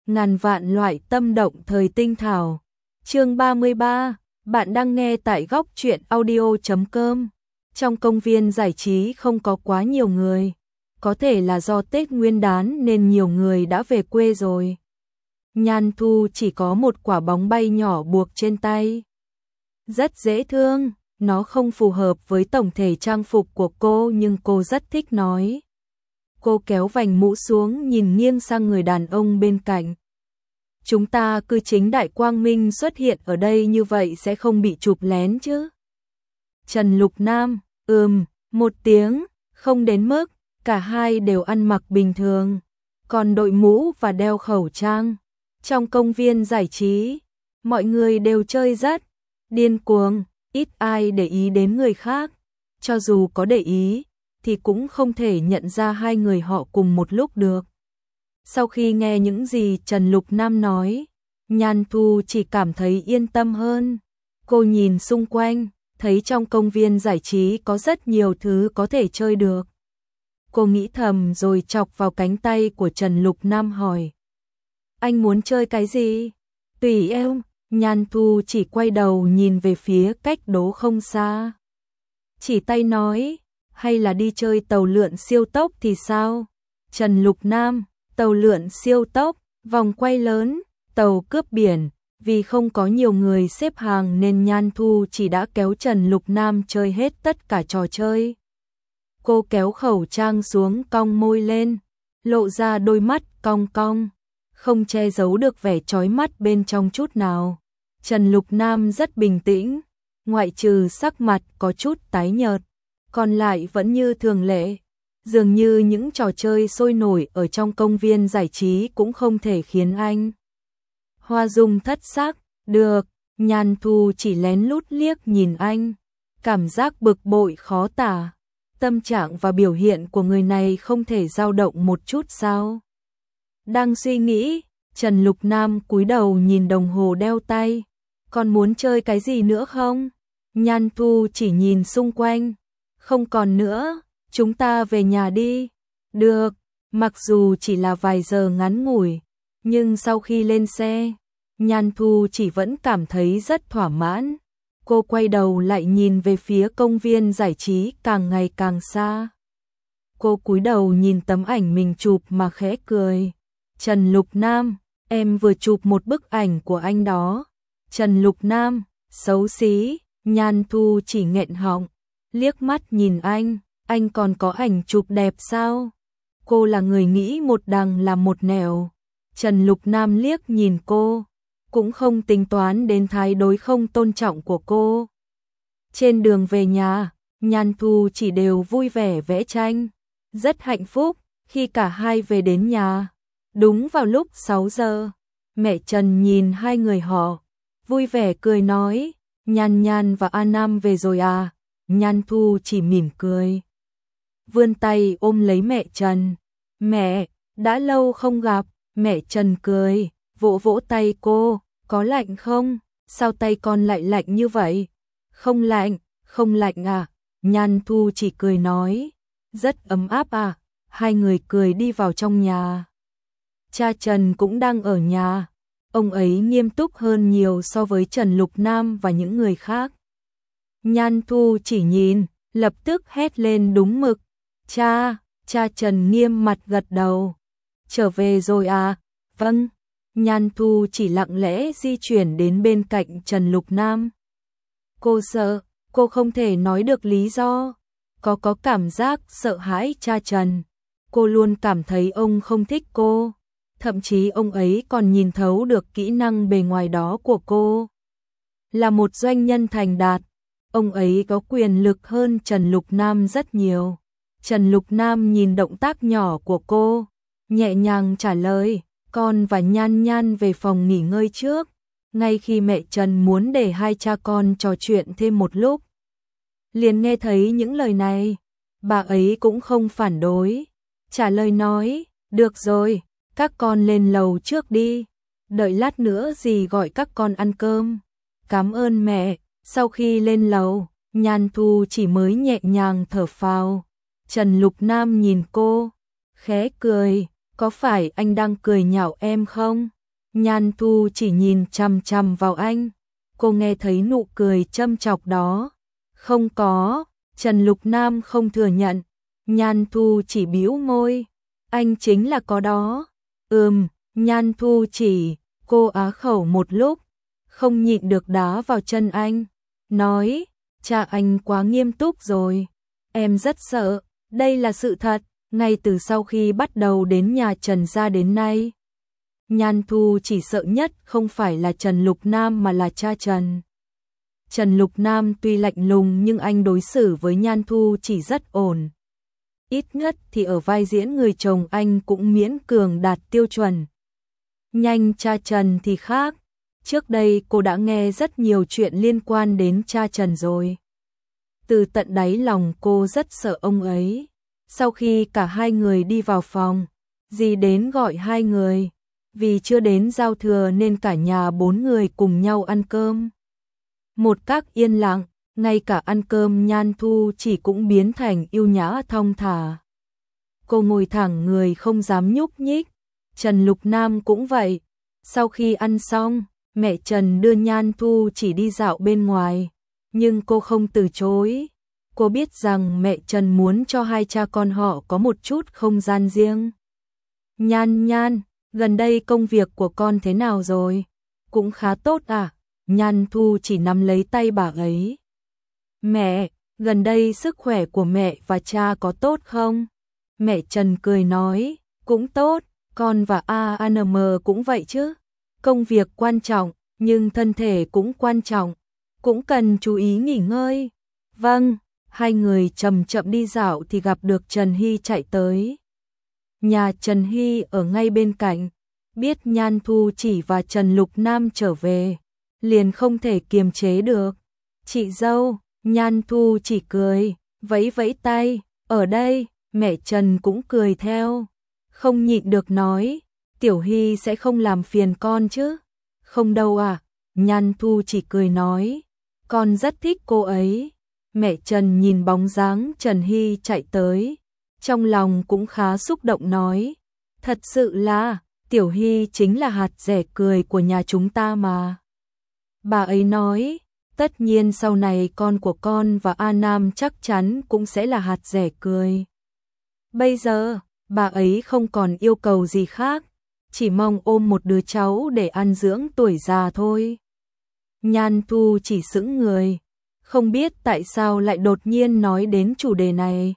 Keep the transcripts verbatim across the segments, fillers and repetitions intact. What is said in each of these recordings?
ngàn vạn loại tâm động thời tinh thảo. Chương ba mươi ba, bạn đang nghe tại góc truyện audio chấm com. Trong công viên giải trí không có quá nhiều người, có thể là do Tết Nguyên đán nên nhiều người đã về quê rồi. Nhan Thu chỉ có một quả bóng bay nhỏ buộc trên tay. Rất dễ thương, nó không phù hợp với tổng thể trang phục của cô nhưng cô rất thích nói. Cô kéo vành mũ xuống nhìn nghiêng sang người đàn ông bên cạnh. Chúng ta cứ chính đại quang minh xuất hiện ở đây như vậy sẽ không bị chụp lén chứ? Trần Lục Nam, ừm, một tiếng, không đến mức, cả hai đều ăn mặc bình thường, còn đội mũ và đeo khẩu trang. Trong công viên giải trí, mọi người đều chơi rất điên cuồng, ít ai để ý đến người khác, cho dù có để ý thì cũng không thể nhận ra hai người họ cùng một lúc được. Sau khi nghe những gì Trần Lục Nam nói, Nhan Thu chỉ cảm thấy yên tâm hơn. Cô nhìn xung quanh, thấy trong công viên giải trí có rất nhiều thứ có thể chơi được. Cô nghĩ thầm rồi chọc vào cánh tay của Trần Lục Nam hỏi. Anh muốn chơi cái gì? Tùy em. Nhan Thu chỉ quay đầu nhìn về phía cách đó không xa. Chỉ tay nói, hay là đi chơi tàu lượn siêu tốc thì sao? Trần Lục Nam, tàu lượn siêu tốc, vòng quay lớn, tàu cướp biển. Vì không có nhiều người xếp hàng nên Nhan Thu chỉ đã kéo Trần Lục Nam chơi hết tất cả trò chơi. Cô kéo khẩu trang xuống cong môi lên, lộ ra đôi mắt cong cong, không che giấu được vẻ chói mắt bên trong chút nào. Trần Lục Nam rất bình tĩnh, ngoại trừ sắc mặt có chút tái nhợt, còn lại vẫn như thường lệ. Dường như những trò chơi sôi nổi ở trong công viên giải trí cũng không thể khiến anh hoa dung thất sắc. Được, Nhan Thu chỉ lén lút liếc nhìn anh, cảm giác bực bội khó tả. Tâm trạng và biểu hiện của người này không thể dao động một chút sao? Đang suy nghĩ, Trần Lục Nam cúi đầu nhìn đồng hồ đeo tay. Còn muốn chơi cái gì nữa không? Nhan Thu chỉ nhìn xung quanh. Không còn nữa, chúng ta về nhà đi. Được, mặc dù chỉ là vài giờ ngắn ngủi, nhưng sau khi lên xe, Nhan Thu chỉ vẫn cảm thấy rất thỏa mãn. Cô quay đầu lại nhìn về phía công viên giải trí càng ngày càng xa. Cô cúi đầu nhìn tấm ảnh mình chụp mà khẽ cười. Trần Lục Nam, em vừa chụp một bức ảnh của anh đó. Trần Lục Nam, xấu xí. Nhan Thu chỉ nghẹn họng, liếc mắt nhìn anh. Anh còn có ảnh chụp đẹp sao? Cô là người nghĩ một đằng làm một nẻo. Trần Lục Nam liếc nhìn cô, cũng không tính toán đến thái độ không tôn trọng của cô. Trên đường về nhà, Nhan Thu chỉ đều vui vẻ vẽ tranh, rất hạnh phúc khi cả hai về đến nhà. Đúng vào lúc sáu giờ, mẹ Trần nhìn hai người họ, vui vẻ cười nói, Nhan Nhan và A Nam về rồi à? Nhan Thu chỉ mỉm cười, vươn tay ôm lấy mẹ Trần. Mẹ, đã lâu không gặp. Mẹ Trần cười, vỗ vỗ tay cô, có lạnh không? Sao tay con lại lạnh như vậy? Không lạnh, không lạnh à? Nhan Thu chỉ cười nói, rất ấm áp à? Hai người cười đi vào trong nhà. Cha Trần cũng đang ở nhà, ông ấy nghiêm túc hơn nhiều so với Trần Lục Nam và những người khác. Nhan Thu chỉ nhìn, lập tức hét lên đúng mực. Cha, cha Trần nghiêm mặt gật đầu. Trở về rồi à? Vâng. Nhan Thu chỉ lặng lẽ di chuyển đến bên cạnh Trần Lục Nam. Cô sợ, cô không thể nói được lý do. Có có cảm giác sợ hãi cha Trần. Cô luôn cảm thấy ông không thích cô. Thậm chí ông ấy còn nhìn thấu được kỹ năng bề ngoài đó của cô. Là một doanh nhân thành đạt, ông ấy có quyền lực hơn Trần Lục Nam rất nhiều. Trần Lục Nam nhìn động tác nhỏ của cô, nhẹ nhàng trả lời, con và Nhan Nhan về phòng nghỉ ngơi trước. Ngay khi mẹ Trần muốn để hai cha con trò chuyện thêm một lúc, liền nghe thấy những lời này, bà ấy cũng không phản đối, trả lời nói, được rồi, các con lên lầu trước đi, đợi lát nữa dì gọi các con ăn cơm. Cảm ơn mẹ. Sau khi lên lầu, Nhan Thu chỉ mới nhẹ nhàng thở phào. Trần Lục Nam nhìn cô, khẽ cười, có phải anh đang cười nhạo em không? Nhan Thu chỉ nhìn chằm chằm vào anh. Cô nghe thấy nụ cười châm chọc đó. Không có, Trần Lục Nam không thừa nhận. Nhan Thu chỉ bĩu môi. Anh chính là có đó. Ừm, Nhan Thu chỉ, cô á khẩu một lúc, không nhịn được đá vào chân anh. Nói, cha anh quá nghiêm túc rồi. Em rất sợ, đây là sự thật, ngay từ sau khi bắt đầu đến nhà Trần gia đến nay. Nhan Thu chỉ sợ nhất không phải là Trần Lục Nam mà là cha Trần. Trần Lục Nam tuy lạnh lùng nhưng anh đối xử với Nhan Thu chỉ rất ổn. Ít nhất thì ở vai diễn người chồng anh cũng miễn cường đạt tiêu chuẩn. Nhanh cha Trần thì khác. Trước đây cô đã nghe rất nhiều chuyện liên quan đến cha Trần rồi. Từ tận đáy lòng cô rất sợ ông ấy. Sau khi cả hai người đi vào phòng, dì đến gọi hai người. Vì chưa đến giao thừa nên cả nhà bốn người cùng nhau ăn cơm. Một các yên lặng, ngay cả ăn cơm Nhan Thu chỉ cũng biến thành yêu nhã thong thả. Cô ngồi thẳng người không dám nhúc nhích. Trần Lục Nam cũng vậy. Sau khi ăn xong, mẹ Trần đưa Nhan Thu chỉ đi dạo bên ngoài. Nhưng cô không từ chối. Cô biết rằng mẹ Trần muốn cho hai cha con họ có một chút không gian riêng. Nhan Nhan, gần đây công việc của con thế nào rồi? Cũng khá tốt à? Nhan Thu chỉ nắm lấy tay bà ấy. Mẹ, gần đây sức khỏe của mẹ và cha có tốt không? Mẹ Trần cười nói, cũng tốt, con và a en em cũng vậy chứ. Công việc quan trọng, nhưng thân thể cũng quan trọng, cũng cần chú ý nghỉ ngơi. Vâng, hai người chậm chậm đi dạo thì gặp được Trần Hy chạy tới. Nhà Trần Hy ở ngay bên cạnh, biết Nhan Thu chỉ và Trần Lục Nam trở về, liền không thể kiềm chế được. Chị dâu, Nhan Thu chỉ cười, vẫy vẫy tay, ở đây, mẹ Trần cũng cười theo. Không nhịn được nói, Tiểu Hy sẽ không làm phiền con chứ? Không đâu à, Nhan Thu chỉ cười nói, con rất thích cô ấy. Mẹ Trần nhìn bóng dáng Trần Hy chạy tới, trong lòng cũng khá xúc động nói, thật sự là, Tiểu Hy chính là hạt rẻ cười của nhà chúng ta mà. Bà ấy nói, tất nhiên sau này con của con và A Nam chắc chắn cũng sẽ là hạt rẻ cười. Bây giờ, bà ấy không còn yêu cầu gì khác, chỉ mong ôm một đứa cháu để ăn dưỡng tuổi già thôi. Nhan Thu chỉ sững người, không biết tại sao lại đột nhiên nói đến chủ đề này.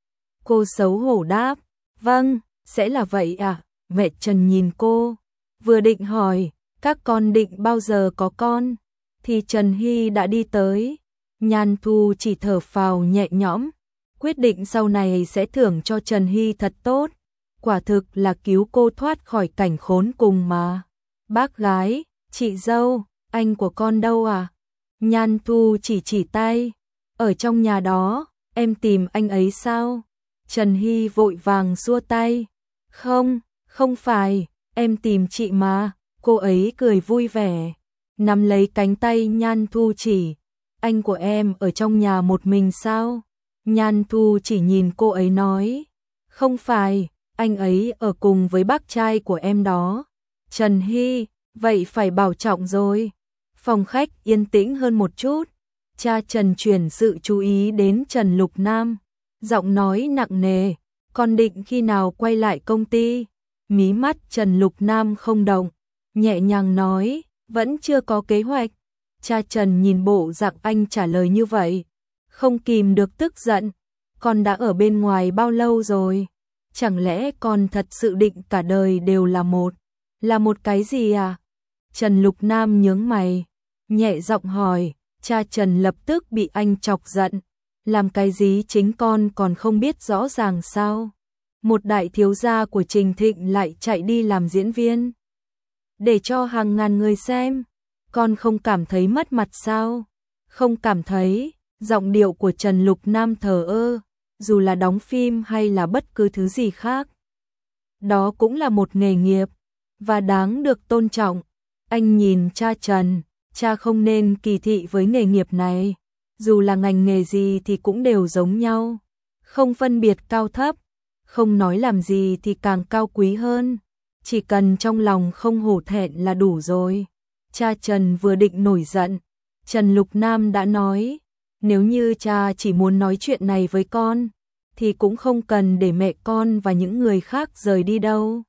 Cô xấu hổ đáp, vâng, sẽ là vậy à? Mẹ Trần nhìn cô, vừa định hỏi, các con định bao giờ có con, thì Trần Hy đã đi tới. Nhan Thu chỉ thở phào nhẹ nhõm, quyết định sau này sẽ thưởng cho Trần Hy thật tốt. Quả thực là cứu cô thoát khỏi cảnh khốn cùng mà. Bác gái, chị dâu, anh của con đâu à? Nhan Thu chỉ chỉ tay, ở trong nhà đó, em tìm anh ấy sao? Trần Hy vội vàng xua tay, không, không phải, em tìm chị mà. Cô ấy cười vui vẻ, nắm lấy cánh tay Nhan Thu chỉ, anh của em ở trong nhà một mình sao? Nhan Thu chỉ nhìn cô ấy nói, không phải, anh ấy ở cùng với bác trai của em đó. Trần Hy, vậy phải bảo trọng rồi. Phòng khách yên tĩnh hơn một chút, cha Trần chuyển sự chú ý đến Trần Lục Nam, giọng nói nặng nề, con định khi nào quay lại công ty? Mí mắt Trần Lục Nam không động, nhẹ nhàng nói, vẫn chưa có kế hoạch. Cha Trần nhìn bộ dạng anh trả lời như vậy, không kìm được tức giận, con đã ở bên ngoài bao lâu rồi? Chẳng lẽ con thật sự định cả đời đều là một, là một cái gì à? Trần Lục Nam nhướng mày, nhẹ giọng hỏi, cha Trần lập tức bị anh chọc giận, làm cái gì chính con còn không biết rõ ràng sao? Một đại thiếu gia của Trình Thịnh lại chạy đi làm diễn viên, để cho hàng ngàn người xem, con không cảm thấy mất mặt sao? Không cảm thấy, giọng điệu của Trần Lục Nam thờ ơ, dù là đóng phim hay là bất cứ thứ gì khác. Đó cũng là một nghề nghiệp, và đáng được tôn trọng. Anh nhìn cha Trần, cha không nên kỳ thị với nghề nghiệp này, dù là ngành nghề gì thì cũng đều giống nhau, không phân biệt cao thấp, không nói làm gì thì càng cao quý hơn. chỉ cần trong lòng không hổ thẹn là đủ rồi. Cha Trần vừa định nổi giận, Trần Lục Nam đã nói, nếu như cha chỉ muốn nói chuyện này với con, thì cũng không cần để mẹ con và những người khác rời đi đâu.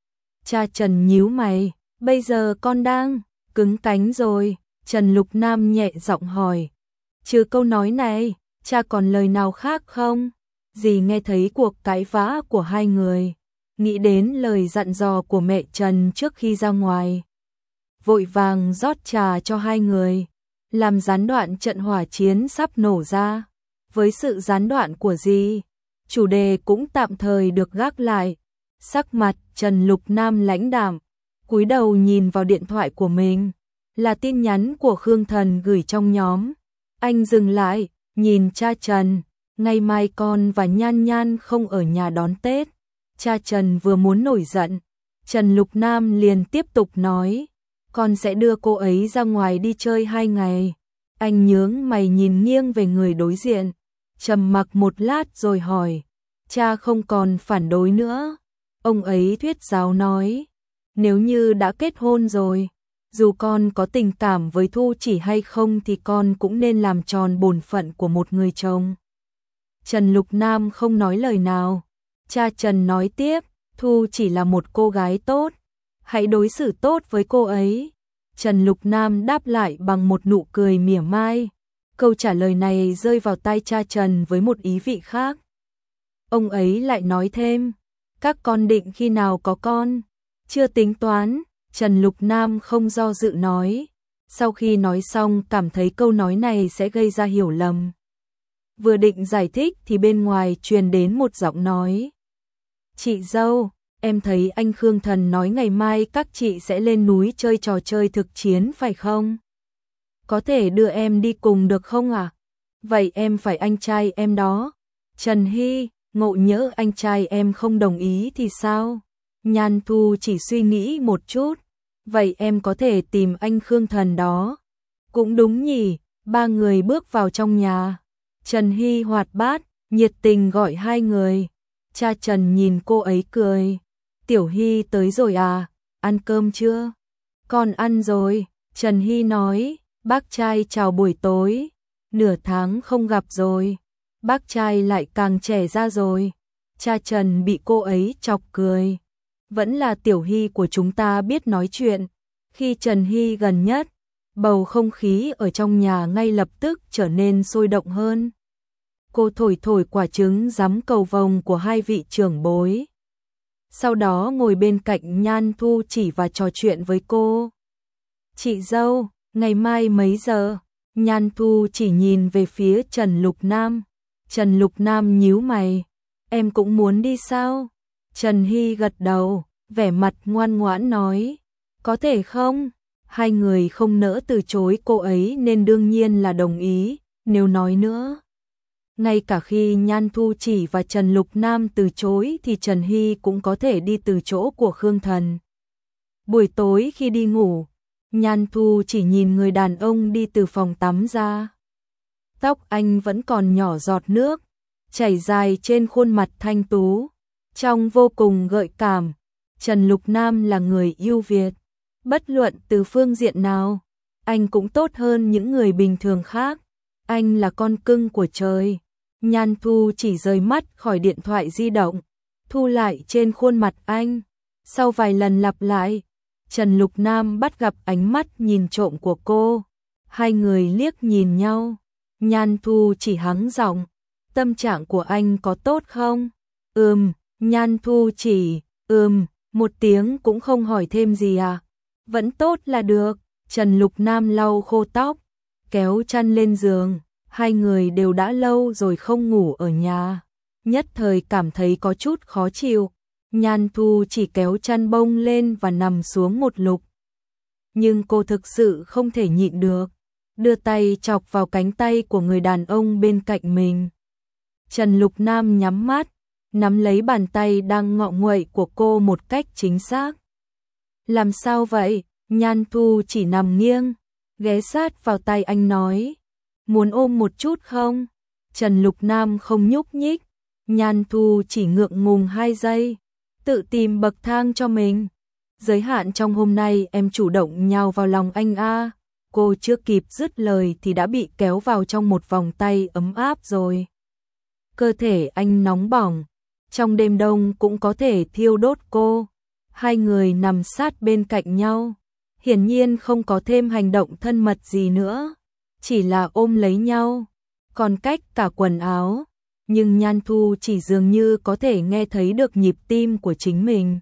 Cha Trần nhíu mày, bây giờ con đang cứng cánh rồi. Trần Lục Nam nhẹ giọng hỏi, trừ câu nói này, cha còn lời nào khác không? Dì nghe thấy cuộc cãi vã của hai người, nghĩ đến lời dặn dò của mẹ Trần trước khi ra ngoài, vội vàng rót trà cho hai người, làm gián đoạn trận hỏa chiến sắp nổ ra. Với sự gián đoạn của dì, chủ đề cũng tạm thời được gác lại. Sắc mặt Trần Lục Nam lãnh đạm, cúi đầu nhìn vào điện thoại của mình, là tin nhắn của Khương Thần gửi trong nhóm. Anh dừng lại, nhìn cha Trần, ngày mai con và Nhan Nhan không ở nhà đón Tết. Cha Trần vừa muốn nổi giận, Trần Lục Nam liền tiếp tục nói, con sẽ đưa cô ấy ra ngoài đi chơi hai ngày. Anh nhướng mày nhìn nghiêng về người đối diện, trầm mặc một lát rồi hỏi, cha không còn phản đối nữa? Ông ấy thuyết giáo nói, nếu như đã kết hôn rồi, dù con có tình cảm với Thu Chỉ hay không thì con cũng nên làm tròn bổn phận của một người chồng. Trần Lục Nam không nói lời nào. Cha Trần nói tiếp, Thu Chỉ là một cô gái tốt, hãy đối xử tốt với cô ấy. Trần Lục Nam đáp lại bằng một nụ cười mỉa mai. Câu trả lời này rơi vào tai cha Trần với một ý vị khác. Ông ấy lại nói thêm, các con định khi nào có con? Chưa tính toán. Trần Lục Nam không do dự nói. Sau khi nói xong cảm thấy câu nói này sẽ gây ra hiểu lầm. Vừa định giải thích thì bên ngoài truyền đến một giọng nói. Chị dâu, em thấy anh Khương Thần nói ngày mai các chị sẽ lên núi chơi trò chơi thực chiến phải không? Có thể đưa em đi cùng được không ạ? À? Vậy em phải anh trai em đó. Trần Hy, ngộ nhỡ anh trai em không đồng ý thì sao? Nhan Thu chỉ suy nghĩ một chút. Vậy em có thể tìm anh Khương Thần đó. Cũng đúng nhỉ. Ba người bước vào trong nhà. Trần Hy hoạt bát, nhiệt tình gọi hai người. Cha Trần nhìn cô ấy cười. Tiểu Hy tới rồi à? Ăn cơm chưa? Con ăn rồi. Trần Hy nói. Bác trai chào buổi tối. Nửa tháng không gặp rồi. Bác trai lại càng trẻ ra rồi. Cha Trần bị cô ấy chọc cười. Vẫn là Tiểu Hy của chúng ta biết nói chuyện. Khi Trần Hy gần nhất, bầu không khí ở trong nhà ngay lập tức trở nên sôi động hơn. Cô thổi thổi quả trứng giấm cầu vồng của hai vị trưởng bối. Sau đó ngồi bên cạnh Nhan Thu Chỉ và trò chuyện với cô. Chị dâu, ngày mai mấy giờ? Nhan Thu Chỉ nhìn về phía Trần Lục Nam. Trần Lục Nam nhíu mày. Em cũng muốn đi sao? Trần Hy gật đầu, vẻ mặt ngoan ngoãn nói. Có thể không? Hai người không nỡ từ chối cô ấy nên đương nhiên là đồng ý, nếu nói nữa. Ngay cả khi Nhan Thu Chỉ và Trần Lục Nam từ chối thì Trần Hy cũng có thể đi từ chỗ của Khương Thần. Buổi tối khi đi ngủ, Nhan Thu Chỉ nhìn người đàn ông đi từ phòng tắm ra. Tóc anh vẫn còn nhỏ giọt nước, chảy dài trên khuôn mặt thanh tú, trông vô cùng gợi cảm. Trần Lục Nam là người ưu việt, bất luận từ phương diện nào, anh cũng tốt hơn những người bình thường khác. Anh là con cưng của trời. Nhan Thu Chỉ rời mắt khỏi điện thoại di động, thu lại trên khuôn mặt anh. Sau vài lần lặp lại, Trần Lục Nam bắt gặp ánh mắt nhìn trộm của cô. Hai người liếc nhìn nhau. Nhan Thu Chỉ hắng giọng, tâm trạng của anh có tốt không? Ừm. Nhan Thu Chỉ, ừm, một tiếng cũng không hỏi thêm gì à? Vẫn tốt là được. Trần Lục Nam lau khô tóc, kéo chăn lên giường. Hai người đều đã lâu rồi không ngủ ở nhà, nhất thời cảm thấy có chút khó chịu. Nhan Thu Chỉ kéo chăn bông lên và nằm xuống một lục. Nhưng cô thực sự không thể nhịn được, đưa tay chọc vào cánh tay của người đàn ông bên cạnh mình. Trần Lục Nam nhắm mắt, nắm lấy bàn tay đang ngọ nguậy của cô một cách chính xác. Làm sao vậy? Nhan Thu Chỉ nằm nghiêng, ghé sát vào tay anh nói. Muốn ôm một chút không? Trần Lục Nam không nhúc nhích. Nhan Thu Chỉ ngượng ngùng hai giây, tự tìm bậc thang cho mình. Giới hạn trong hôm nay em chủ động nhào vào lòng anh a. Cô chưa kịp dứt lời thì đã bị kéo vào trong một vòng tay ấm áp rồi. Cơ thể anh nóng bỏng, trong đêm đông cũng có thể thiêu đốt cô. Hai người nằm sát bên cạnh nhau, hiển nhiên không có thêm hành động thân mật gì nữa, chỉ là ôm lấy nhau, còn cách cả quần áo. Nhưng Nhan Thu chỉ dường như có thể nghe thấy được nhịp tim của chính mình.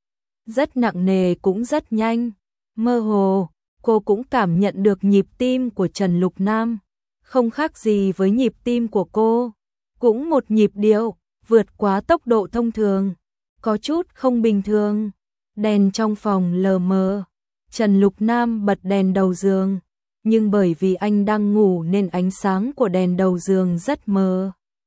Rất nặng nề cũng rất nhanh, mơ hồ, cô cũng cảm nhận được nhịp tim của Trần Lục Nam, không khác gì với nhịp tim của cô, cũng một nhịp điệu, vượt quá tốc độ thông thường, có chút không bình thường. Đèn trong phòng lờ mờ, Trần Lục Nam bật đèn đầu giường, nhưng bởi vì anh đang ngủ nên ánh sáng của đèn đầu giường rất mờ.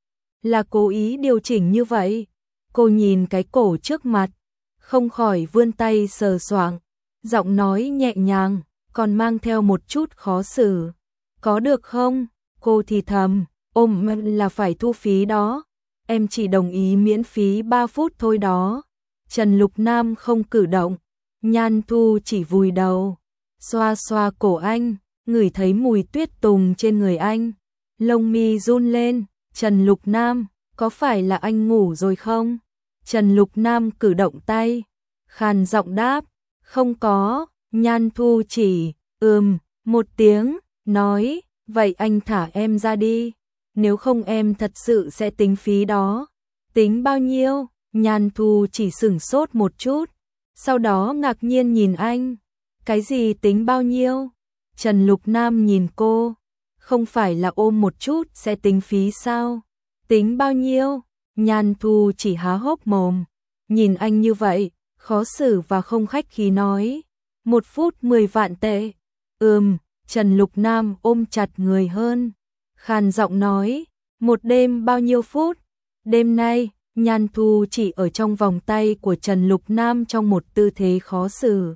Là cố ý điều chỉnh như vậy. Cô nhìn cái cổ trước mặt, không khỏi vươn tay sờ soạng, giọng nói nhẹ nhàng, còn mang theo một chút khó xử. Có được không? Cô thì thầm, ôm là phải thu phí đó. Em chỉ đồng ý miễn phí ba phút thôi đó. Trần Lục Nam không cử động, Nhan Thu chỉ vùi đầu, xoa xoa cổ anh, ngửi thấy mùi tuyết tùng trên người anh. Lông mi run lên, Trần Lục Nam, có phải là anh ngủ rồi không? Trần Lục Nam cử động tay, khàn giọng đáp, không có. Nhan Thu chỉ, ừm, một tiếng, nói, vậy anh thả em ra đi, nếu không em thật sự sẽ tính phí đó. Tính bao nhiêu? Nhan Thu chỉ sửng sốt một chút, sau đó ngạc nhiên nhìn anh. Cái gì tính bao nhiêu? Trần Lục Nam nhìn cô, không phải là ôm một chút sẽ tính phí sao? Tính bao nhiêu? Nhan Thu chỉ há hốc mồm, nhìn anh như vậy, khó xử và không khách khí nói, một phút mười vạn tệ. Ừm, Trần Lục Nam ôm chặt người hơn, khàn giọng nói, một đêm bao nhiêu phút? Đêm nay. Nhan Thu chỉ ở trong vòng tay của Trần Lục Nam trong một tư thế khó xử,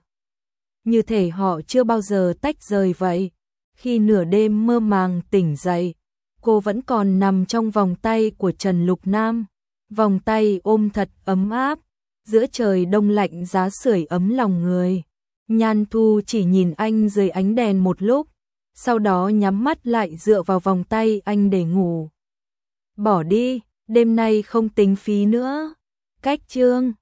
như thể họ chưa bao giờ tách rời vậy. Khi nửa đêm mơ màng tỉnh dậy, cô vẫn còn nằm trong vòng tay của Trần Lục Nam, vòng tay ôm thật ấm áp, giữa trời đông lạnh giá sưởi ấm lòng người. Nhan Thu chỉ nhìn anh dưới ánh đèn một lúc, sau đó nhắm mắt lại dựa vào vòng tay anh để ngủ. Bỏ đi, đêm nay không tính phí nữa. Cách chương